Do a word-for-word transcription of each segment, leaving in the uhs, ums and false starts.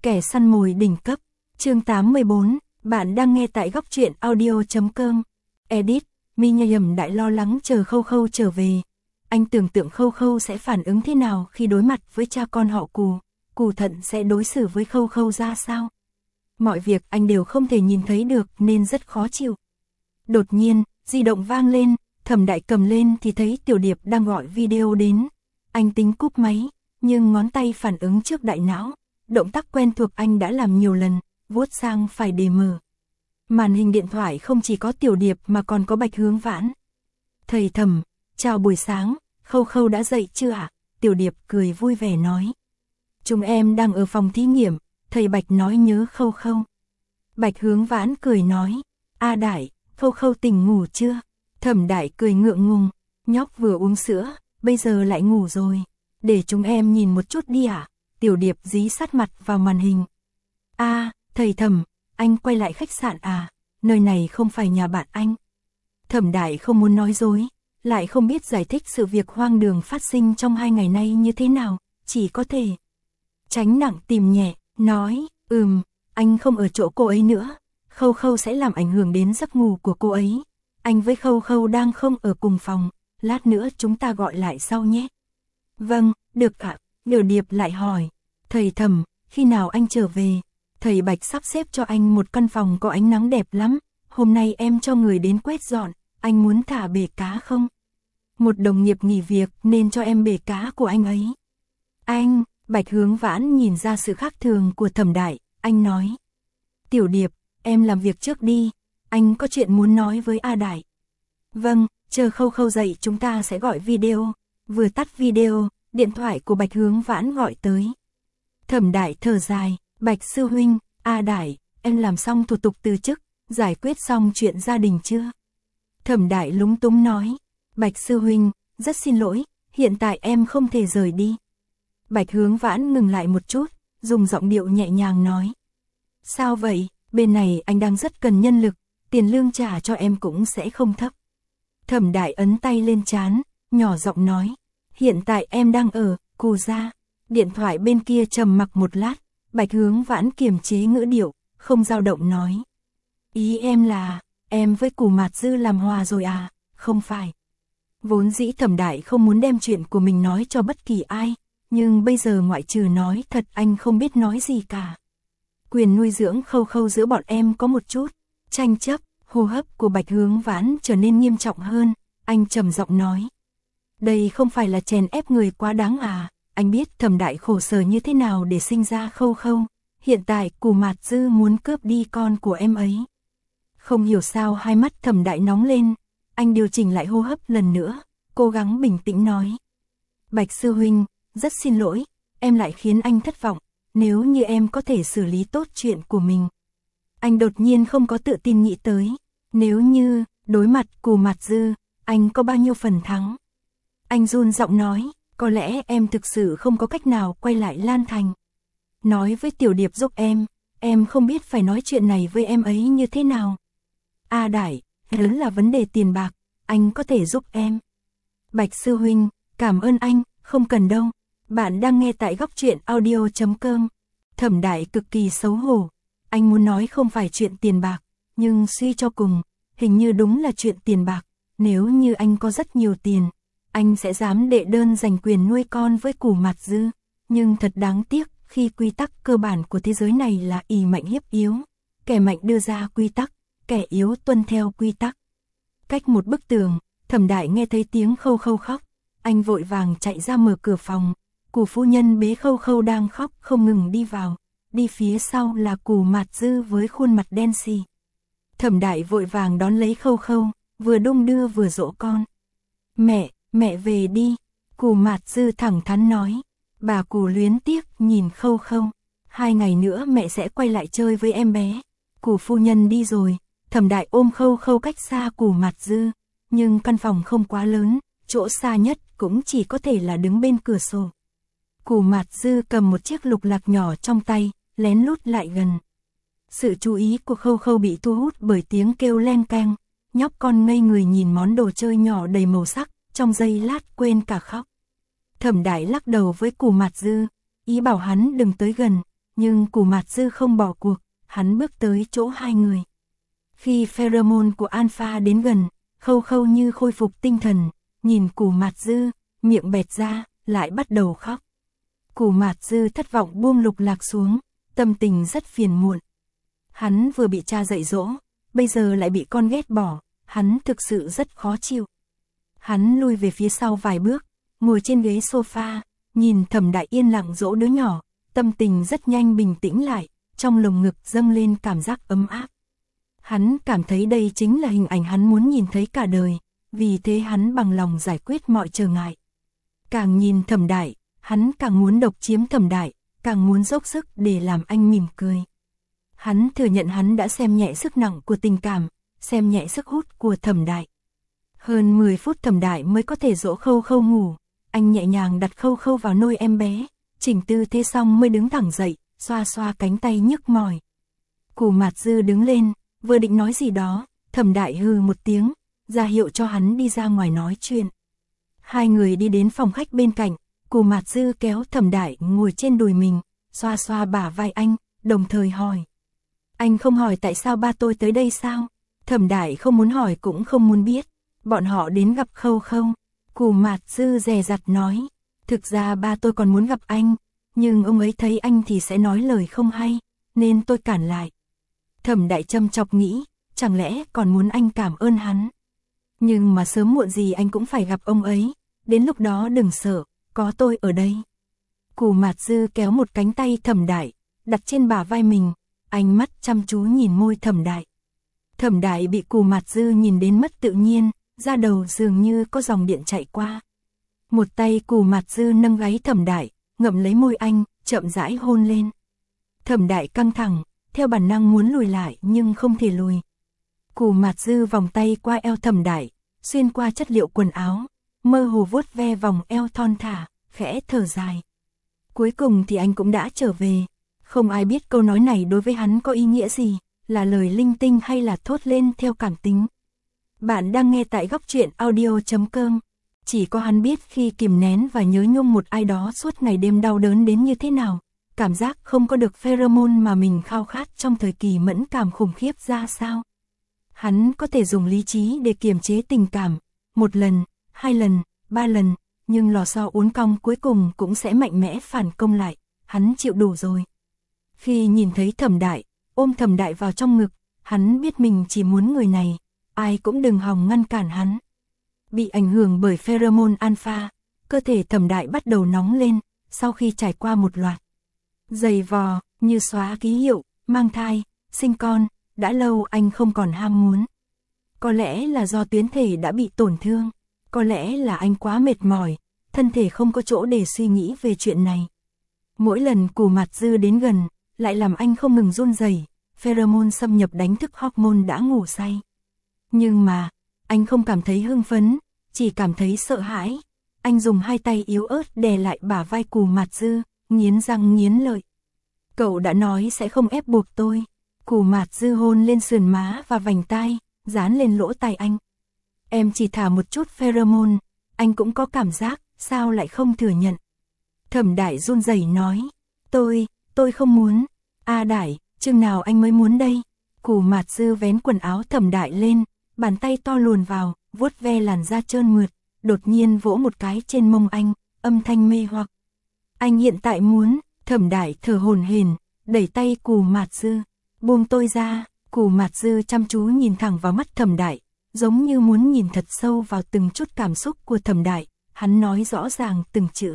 Kẻ săn mồi đỉnh cấp, chương tám mươi bốn, bạn đang nghe tại góc truyện audio chấm com. Edit, Mi Nhầm đại lo lắng chờ Khâu Khâu trở về. Anh tưởng tượng Khâu Khâu sẽ phản ứng thế nào khi đối mặt với cha con họ Cù, Cù Thận sẽ đối xử với Khâu Khâu ra sao. Mọi việc anh đều không thể nhìn thấy được nên rất khó chịu. Đột nhiên, di động vang lên, Thẩm Đại cầm lên thì thấy Tiểu Điệp đang gọi video đến. Anh tính cúp máy, nhưng ngón tay phản ứng trước đại não. Động tác quen thuộc anh đã làm nhiều lần, vuốt sang phải để mở. Màn hình điện thoại không chỉ có Tiểu Điệp mà còn có Bạch Hướng Vãn. Thầy Thẩm, chào buổi sáng, Khâu Khâu đã dậy chưa ạ? Tiểu Điệp cười vui vẻ nói. Chúng em đang ở phòng thí nghiệm, thầy Bạch nói nhớ Khâu Khâu. Bạch Hướng Vãn cười nói, A Đại, Khâu Khâu tỉnh ngủ chưa? Thẩm Đại cười ngượng ngùng, nhóc vừa uống sữa, bây giờ lại ngủ rồi. Để chúng em nhìn một chút đi ạ. Tiểu Điệp dí sát mặt vào màn hình. A, à, thầy Thẩm, anh quay lại khách sạn à? Nơi này không phải nhà bạn anh. Thẩm Đại không muốn nói dối, lại không biết giải thích sự việc hoang đường phát sinh trong hai ngày nay như thế nào, chỉ có thể tránh nặng tìm nhẹ, nói, ừm, anh không ở chỗ cô ấy nữa, Khâu Khâu sẽ làm ảnh hưởng đến giấc ngủ của cô ấy. Anh với Khâu Khâu đang không ở cùng phòng, lát nữa chúng ta gọi lại sau nhé. Vâng, được ạ. Tiểu Điệp lại hỏi, thầy Thẩm, khi nào anh trở về? Thầy Bạch sắp xếp cho anh một căn phòng có ánh nắng đẹp lắm, hôm nay em cho người đến quét dọn, anh muốn thả bể cá không? Một đồng nghiệp nghỉ việc nên cho em bể cá của anh ấy. Anh, Bạch Hướng Vãn nhìn ra sự khác thường của Thẩm Đại, anh nói. Tiểu Điệp, em làm việc trước đi, anh có chuyện muốn nói với A Đại. Vâng, chờ Khâu Khâu dậy chúng ta sẽ gọi video. Vừa tắt video, điện thoại của Bạch Hướng Vãn gọi tới. Thẩm Đại thở dài, Bạch sư huynh, A Đại, em làm xong thủ tục từ chức, giải quyết xong chuyện gia đình chưa? Thẩm Đại lúng túng nói, Bạch sư huynh, rất xin lỗi, hiện tại em không thể rời đi. Bạch Hướng Vãn ngừng lại một chút, dùng giọng điệu nhẹ nhàng nói. Sao vậy, bên này anh đang rất cần nhân lực, tiền lương trả cho em cũng sẽ không thấp. Thẩm Đại ấn tay lên trán, nhỏ giọng nói. Hiện tại em đang ở Cù gia. Điện thoại bên kia trầm mặc một lát, Bạch Hướng Vãn kiềm chế ngữ điệu, không dao động nói. Ý em là, em với Cù Mạt Dư làm hòa rồi à, không phải. Vốn dĩ Thẩm Đại không muốn đem chuyện của mình nói cho bất kỳ ai, nhưng bây giờ ngoại trừ nói thật anh không biết nói gì cả. Quyền nuôi dưỡng Khâu Khâu giữa bọn em có một chút tranh chấp, hô hấp của Bạch Hướng Vãn trở nên nghiêm trọng hơn, anh trầm giọng nói. Đây không phải là chèn ép người quá đáng à, anh biết Thẩm Đại khổ sở như thế nào để sinh ra Khâu Khâu, hiện tại Cù Mạt Dư muốn cướp đi con của em ấy. Không hiểu sao hai mắt Thẩm Đại nóng lên, anh điều chỉnh lại hô hấp lần nữa, cố gắng bình tĩnh nói. Bạch sư huynh, rất xin lỗi, em lại khiến anh thất vọng, nếu như em có thể xử lý tốt chuyện của mình. Anh đột nhiên không có tự tin nghĩ tới, nếu như đối mặt Cù Mạt Dư, anh có bao nhiêu phần thắng. Anh run giọng nói, có lẽ em thực sự không có cách nào quay lại Lan Thành. Nói với Tiểu Điệp giúp em, em không biết phải nói chuyện này với em ấy như thế nào. A Đại, lớn là vấn đề tiền bạc, anh có thể giúp em. Bạch sư huynh, cảm ơn anh, không cần đâu. Bạn đang nghe tại góc truyện audio chấm com. Thẩm Đại cực kỳ xấu hổ, anh muốn nói không phải chuyện tiền bạc, nhưng suy cho cùng, hình như đúng là chuyện tiền bạc, nếu như anh có rất nhiều tiền. Anh sẽ dám đệ đơn giành quyền nuôi con với Cù Mạt Dư, nhưng thật đáng tiếc khi quy tắc cơ bản của thế giới này là ỷ mạnh hiếp yếu. Kẻ mạnh đưa ra quy tắc, kẻ yếu tuân theo quy tắc. Cách một bức tường, Thẩm Đại nghe thấy tiếng Khâu Khâu khóc, anh vội vàng chạy ra mở cửa phòng. Cù phu nhân bế Khâu Khâu đang khóc không ngừng đi vào, đi phía sau là Cù Mạt Dư với khuôn mặt đen xì. Thẩm Đại vội vàng đón lấy Khâu Khâu, vừa đung đưa vừa dỗ con. Mẹ, mẹ về đi, Cù Mạt Dư thẳng thắn nói. Bà Cù luyến tiếc nhìn Khâu Khâu, hai ngày nữa mẹ sẽ quay lại chơi với em bé. Cù phu nhân đi rồi, Thẩm Đại ôm Khâu Khâu cách xa Cù Mạt Dư, nhưng căn phòng không quá lớn, chỗ xa nhất cũng chỉ có thể là đứng bên cửa sổ. Cù Mạt Dư cầm một chiếc lục lạc nhỏ trong tay, lén lút lại gần. Sự chú ý của Khâu Khâu bị thu hút bởi tiếng kêu len keng, nhóc con ngây người nhìn món đồ chơi nhỏ đầy màu sắc, trong giây lát quên cả khóc. Thẩm Đại lắc đầu với Cù Mạt Dư, ý bảo hắn đừng tới gần, Nhưng Cù Mạt Dư không bỏ cuộc, hắn bước tới chỗ hai người. Khi pheromone của Alpha đến gần, Khâu Khâu như khôi phục tinh thần, nhìn Cù Mạt Dư, miệng bẹt ra, lại bắt đầu khóc. Cù Mạt Dư thất vọng buông Lục Lạc xuống, tâm tình rất phiền muộn. Hắn vừa bị cha dạy dỗ, bây giờ lại bị con ghét bỏ, hắn thực sự rất khó chịu. Hắn lui về phía sau vài bước, ngồi trên ghế sofa, nhìn Thẩm Đại yên lặng dỗ đứa nhỏ, tâm tình rất nhanh bình tĩnh lại, trong lồng ngực dâng lên cảm giác ấm áp. Hắn cảm thấy đây chính là hình ảnh hắn muốn nhìn thấy cả đời, vì thế hắn bằng lòng giải quyết mọi trở ngại. Càng nhìn Thẩm Đại, hắn càng muốn độc chiếm Thẩm Đại, càng muốn dốc sức để làm anh mỉm cười. Hắn thừa nhận hắn đã xem nhẹ sức nặng của tình cảm, xem nhẹ sức hút của Thẩm Đại. Hơn mười phút Thẩm Đại mới có thể dỗ Khâu Khâu ngủ, anh nhẹ nhàng đặt Khâu Khâu vào nôi em bé, chỉnh tư thế xong mới đứng thẳng dậy, xoa xoa cánh tay nhức mỏi. Cù Mạt Dư đứng lên, vừa định nói gì đó, Thẩm Đại hừ một tiếng, ra hiệu cho hắn đi ra ngoài nói chuyện. Hai người đi đến phòng khách bên cạnh, Cù Mạt Dư kéo Thẩm Đại ngồi trên đùi mình, xoa xoa bả vai anh, đồng thời hỏi. Anh không hỏi tại sao ba tôi tới đây sao? Thẩm Đại không muốn hỏi cũng không muốn biết. Bọn họ đến gặp Khâu Khâu. Cù Mạt Dư dè dặt nói. Thực ra ba tôi còn muốn gặp anh, nhưng ông ấy thấy anh thì sẽ nói lời không hay, nên tôi cản lại. Thẩm Đại châm chọc nghĩ, chẳng lẽ còn muốn anh cảm ơn hắn. Nhưng mà sớm muộn gì anh cũng phải gặp ông ấy, đến lúc đó đừng sợ, có tôi ở đây. Cù Mạt Dư kéo một cánh tay Thẩm Đại, đặt trên bả vai mình, ánh mắt chăm chú nhìn môi Thẩm Đại. Thẩm Đại bị Cù Mạt Dư nhìn đến mất tự nhiên, da đầu dường như có dòng điện chạy qua. Một tay Cù Mạt Dư nâng gáy Thẩm Đại, ngậm lấy môi anh, chậm rãi hôn lên. Thẩm Đại căng thẳng, theo bản năng muốn lùi lại nhưng không thể lùi. Cù Mạt Dư vòng tay qua eo Thẩm Đại, xuyên qua chất liệu quần áo, mơ hồ vuốt ve vòng eo thon thả, khẽ thở dài. Cuối cùng thì anh cũng đã trở về. Không ai biết câu nói này đối với hắn có ý nghĩa gì, là lời linh tinh hay là thốt lên theo cảm tính. Bạn đang nghe tại góc truyện audio chấm com. Chỉ có hắn biết khi kìm nén và nhớ nhung một ai đó suốt ngày đêm đau đớn đến như thế nào, cảm giác không có được pheromone mà mình khao khát trong thời kỳ mẫn cảm khủng khiếp ra sao. Hắn có thể dùng lý trí để kiềm chế tình cảm, một lần, hai lần, ba lần, nhưng lò xo uốn cong cuối cùng cũng sẽ mạnh mẽ phản công lại, hắn chịu đủ rồi. Khi nhìn thấy Thẩm Đại, ôm Thẩm Đại vào trong ngực, hắn biết mình chỉ muốn người này, ai cũng đừng hòng ngăn cản hắn. Bị ảnh hưởng bởi pheromone alpha, cơ thể Thẩm Đại bắt đầu nóng lên, sau khi trải qua một loạt giày vò, như xóa ký hiệu, mang thai, sinh con, đã lâu anh không còn ham muốn. Có lẽ là do tuyến thể đã bị tổn thương, có lẽ là anh quá mệt mỏi, thân thể không có chỗ để suy nghĩ về chuyện này. Mỗi lần Cù Mạt Dư đến gần, lại làm anh không ngừng run rẩy, pheromone xâm nhập đánh thức hormone đã ngủ say. Nhưng mà, anh không cảm thấy hưng phấn, chỉ cảm thấy sợ hãi. Anh dùng hai tay yếu ớt đè lại bả vai Cù Mạt Dư, nghiến răng nghiến lợi. Cậu đã nói sẽ không ép buộc tôi. Cù Mạt Dư hôn lên sườn má và vành tai, dán lên lỗ tai anh. Em chỉ thả một chút pheromone, anh cũng có cảm giác, sao lại không thừa nhận. Thẩm Đại run rẩy nói, tôi, tôi không muốn. A Đại, chừng nào anh mới muốn đây. Cù Mạt Dư vén quần áo Thẩm Đại lên, bàn tay to luồn vào, vuốt ve làn da trơn mượt, đột nhiên vỗ một cái trên mông anh, âm thanh mê hoặc. Anh hiện tại muốn. Thẩm Đại thở hổn hển, đẩy tay Cù Mạt Dư, buông tôi ra. Cù Mạt Dư chăm chú nhìn thẳng vào mắt Thẩm Đại, giống như muốn nhìn thật sâu vào từng chút cảm xúc của Thẩm Đại. Hắn nói rõ ràng từng chữ.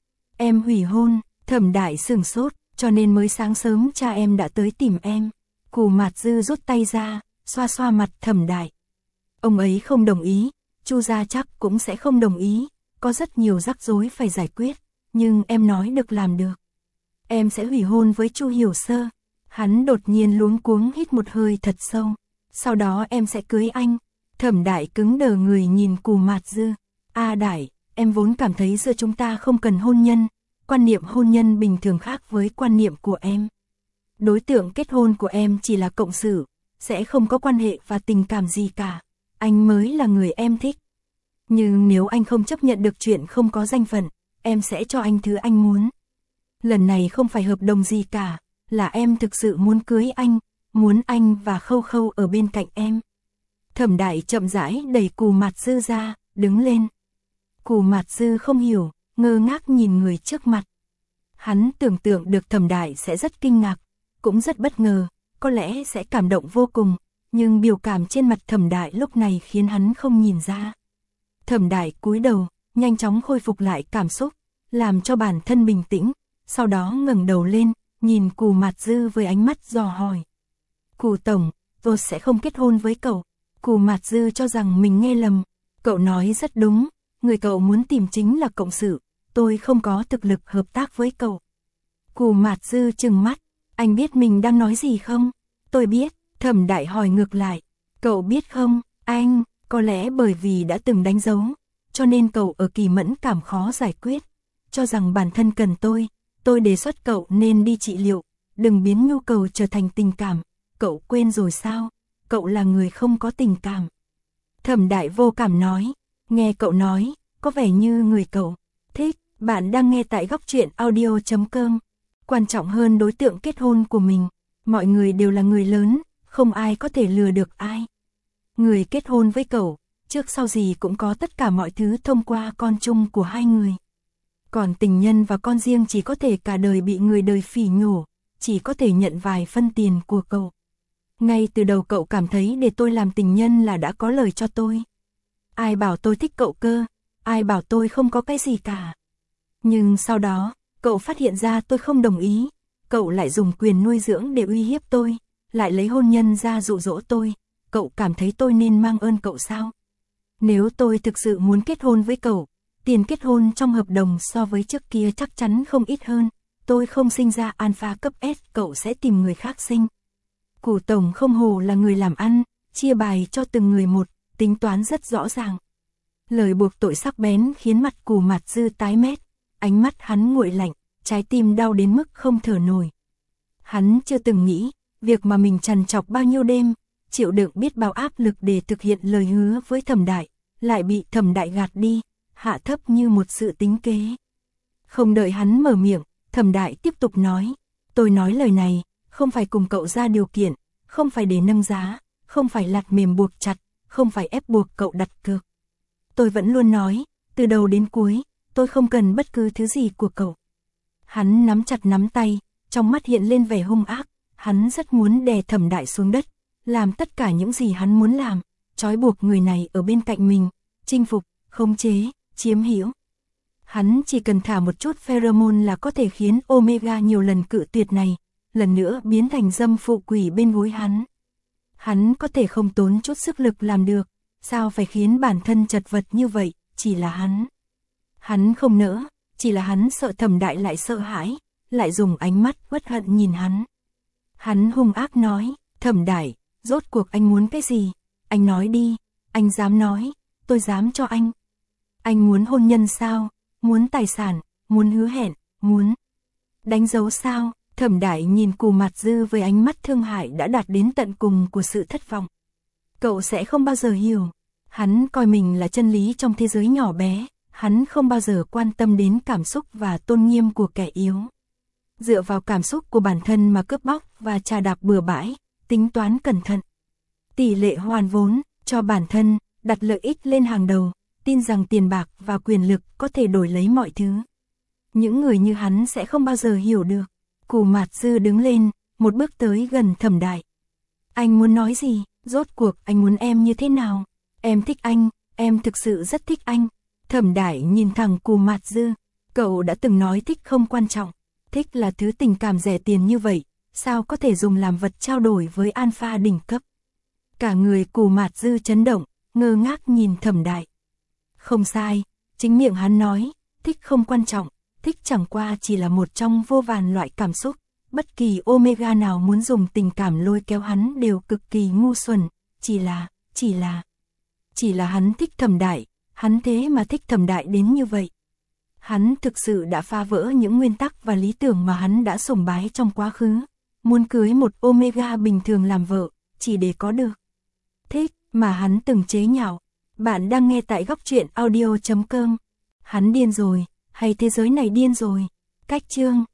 Em hủy hôn. Thẩm Đại sửng sốt, cho nên mới sáng sớm cha em đã tới tìm em. Cù Mạt Dư rút tay ra, xoa xoa mặt Thẩm Đại. Ông ấy không đồng ý, Chu gia chắc cũng sẽ không đồng ý, có rất nhiều rắc rối phải giải quyết, nhưng em nói được làm được. Em sẽ hủy hôn với Chu Hiểu Sơ. Hắn đột nhiên luống cuống hít một hơi thật sâu. Sau đó em sẽ cưới anh. Thẩm Đại cứng đờ người nhìn Cù Mạt Dư. A Đại, em vốn cảm thấy giữa chúng ta không cần hôn nhân. Quan niệm hôn nhân bình thường khác với quan niệm của em. Đối tượng kết hôn của em chỉ là cộng sự, sẽ không có quan hệ và tình cảm gì cả. Anh mới là người em thích. Nhưng nếu anh không chấp nhận được chuyện không có danh phận, em sẽ cho anh thứ anh muốn. Lần này không phải hợp đồng gì cả, là em thực sự muốn cưới anh, muốn anh và Khâu Khâu ở bên cạnh em. Thẩm Đại chậm rãi đẩy Cù Mạt Dư ra, đứng lên. Cù Mạt Dư không hiểu, ngơ ngác nhìn người trước mặt. Hắn tưởng tượng được Thẩm Đại sẽ rất kinh ngạc, cũng rất bất ngờ, có lẽ sẽ cảm động vô cùng, nhưng biểu cảm trên mặt Thẩm Đại lúc này khiến hắn không nhìn ra. Thẩm Đại cúi đầu, nhanh chóng khôi phục lại cảm xúc, làm cho bản thân bình tĩnh, sau đó ngẩng đầu lên, nhìn Cù Mạt Dư với ánh mắt dò hỏi. Cù tổng, tôi sẽ không kết hôn với cậu. Cù Mạt Dư cho rằng mình nghe lầm, cậu nói rất đúng, người cậu muốn tìm chính là cộng sự, tôi không có thực lực hợp tác với cậu. Cù Mạt Dư trừng mắt, anh biết mình đang nói gì không? Tôi biết. Thẩm Đại hỏi ngược lại, cậu biết không, anh, có lẽ bởi vì đã từng đánh dấu, cho nên cậu ở kỳ mẫn cảm khó giải quyết, cho rằng bản thân cần tôi, tôi đề xuất cậu nên đi trị liệu, đừng biến nhu cầu trở thành tình cảm, cậu quên rồi sao, cậu là người không có tình cảm. Thẩm Đại vô cảm nói, nghe cậu nói, có vẻ như người cậu thích. Bạn đang nghe tại góc truyện audio chấm com. Quan trọng hơn đối tượng kết hôn của mình, mọi người đều là người lớn, không ai có thể lừa được ai. Người kết hôn với cậu, trước sau gì cũng có tất cả mọi thứ thông qua con chung của hai người. Còn tình nhân và con riêng chỉ có thể cả đời bị người đời phỉ nhổ, chỉ có thể nhận vài phân tiền của cậu. Ngay từ đầu cậu cảm thấy để tôi làm tình nhân là đã có lời cho tôi. Ai bảo tôi thích cậu cơ, ai bảo tôi không có cái gì cả. Nhưng sau đó, cậu phát hiện ra tôi không đồng ý, cậu lại dùng quyền nuôi dưỡng để uy hiếp tôi, lại lấy hôn nhân ra dụ dỗ tôi, cậu cảm thấy tôi nên mang ơn cậu sao? Nếu tôi thực sự muốn kết hôn với cậu, tiền kết hôn trong hợp đồng so với trước kia chắc chắn không ít hơn, tôi không sinh ra alpha cấp S, cậu sẽ tìm người khác sinh. Cù tổng không hổ là người làm ăn, chia bài cho từng người một, tính toán rất rõ ràng. Lời buộc tội sắc bén khiến mặt Cù Mạt Dư tái mét, ánh mắt hắn nguội lạnh, trái tim đau đến mức không thở nổi. Hắn chưa từng nghĩ, việc mà mình trằn trọc bao nhiêu đêm, chịu đựng biết bao áp lực để thực hiện lời hứa với Thẩm Đại, lại bị Thẩm Đại gạt đi, hạ thấp như một sự tính kế. Không đợi hắn mở miệng, Thẩm Đại tiếp tục nói, tôi nói lời này, không phải cùng cậu ra điều kiện, không phải để nâng giá, không phải lạt mềm buộc chặt, không phải ép buộc cậu đặt cược. Tôi vẫn luôn nói, từ đầu đến cuối, tôi không cần bất cứ thứ gì của cậu. Hắn nắm chặt nắm tay, trong mắt hiện lên vẻ hung ác, hắn rất muốn đè Thẩm Đại xuống đất, làm tất cả những gì hắn muốn làm, trói buộc người này ở bên cạnh mình, chinh phục, khống chế, chiếm hữu. Hắn chỉ cần thả một chút pheromone là có thể khiến Omega nhiều lần cự tuyệt này, lần nữa biến thành dâm phụ quỷ bên gối hắn. Hắn có thể không tốn chút sức lực làm được, sao phải khiến bản thân chật vật như vậy, chỉ là hắn. Hắn không nỡ, chỉ là hắn sợ Thẩm Đại lại sợ hãi, lại dùng ánh mắt uất hận nhìn hắn. Hắn hung ác nói, Thẩm Đại, rốt cuộc anh muốn cái gì? Anh nói đi, anh dám nói, tôi dám cho anh. Anh muốn hôn nhân sao? Muốn tài sản, muốn hứa hẹn, muốn đánh dấu sao? Thẩm Đại nhìn Cù Mạt Dư với ánh mắt thương hại đã đạt đến tận cùng của sự thất vọng. Cậu sẽ không bao giờ hiểu, hắn coi mình là chân lý trong thế giới nhỏ bé, hắn không bao giờ quan tâm đến cảm xúc và tôn nghiêm của kẻ yếu. Dựa vào cảm xúc của bản thân mà cướp bóc và trà đạp bừa bãi, tính toán cẩn thận. Tỷ lệ hoàn vốn, cho bản thân, đặt lợi ích lên hàng đầu, tin rằng tiền bạc và quyền lực có thể đổi lấy mọi thứ. Những người như hắn sẽ không bao giờ hiểu được. Cù Mạt Dư đứng lên, một bước tới gần Thẩm Đại. Anh muốn nói gì? Rốt cuộc anh muốn em như thế nào? Em thích anh, em thực sự rất thích anh. Thẩm Đại nhìn thẳng Cù Mạt Dư, cậu đã từng nói thích không quan trọng, thích là thứ tình cảm rẻ tiền như vậy, sao có thể dùng làm vật trao đổi với alpha đỉnh cấp. Cả người Cù Mạt Dư chấn động, ngơ ngác nhìn Thẩm Đại. Không sai, chính miệng hắn nói, thích không quan trọng, thích chẳng qua chỉ là một trong vô vàn loại cảm xúc, bất kỳ Omega nào muốn dùng tình cảm lôi kéo hắn đều cực kỳ ngu xuẩn, chỉ là, chỉ là, chỉ là hắn thích Thẩm Đại, hắn thế mà thích Thẩm Đại đến như vậy. Hắn thực sự đã phá vỡ những nguyên tắc và lý tưởng mà hắn đã sùng bái trong quá khứ, muốn cưới một Omega bình thường làm vợ, chỉ để có được thích mà hắn từng chế nhạo. Bạn đang nghe tại góc truyện audio chấm com. Hắn điên rồi, hay thế giới này điên rồi? Cách chương